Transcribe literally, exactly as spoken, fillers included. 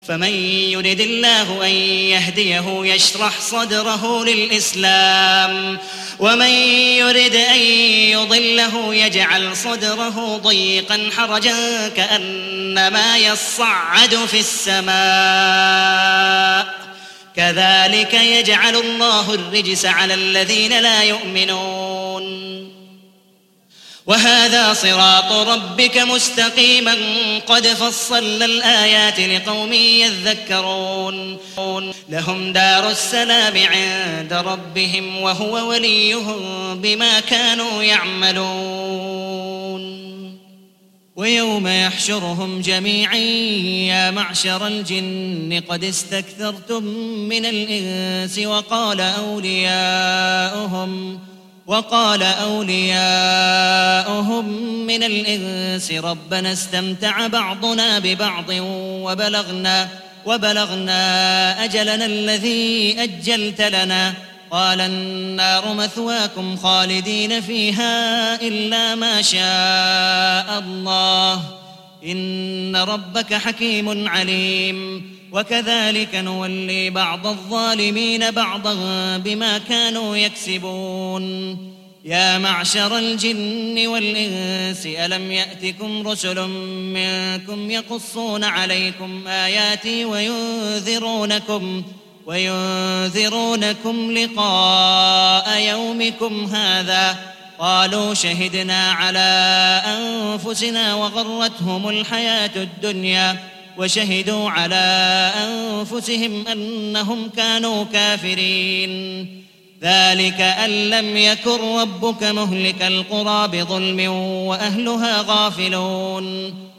فمن يرد الله أن يهديه يشرح صدره للإسلام ومن يرد أن يضله يجعل صدره ضيقا حرجا كأنما يصعد في السماء كذلك يجعل الله الرجس على الذين لا يؤمنون وهذا صراط ربك مستقيما قد فصلنا الآيات لقوم يذكرون لهم دار السلام عند ربهم وهو وليهم بما كانوا يعملون ويوم يحشرهم جميعا يا معشر الجن قد استكثرتم من الإنس وقال أولياؤهم وقال أولياؤهم من الإنس ربنا استمتع بعضنا ببعض وبلغنا وبلغنا أجلنا الذي أجلت لنا قال النار مثواكم خالدين فيها إلا ما شاء الله إن ربك حكيم عليم وكذلك نولي بعض الظالمين بعضا بما كانوا يكسبون يا معشر الجن والإنس ألم يأتكم رسل منكم يقصون عليكم آياتي وينذرونكم وينذرونكم لقاء يومكم هذا قالوا شهدنا على أنفسنا وغرتهم الحياة الدنيا وشهدوا على أنفسهم أنهم كانوا كافرين ذلك أن لم يكن ربك مهلك القرى بظلم وأهلها غافلون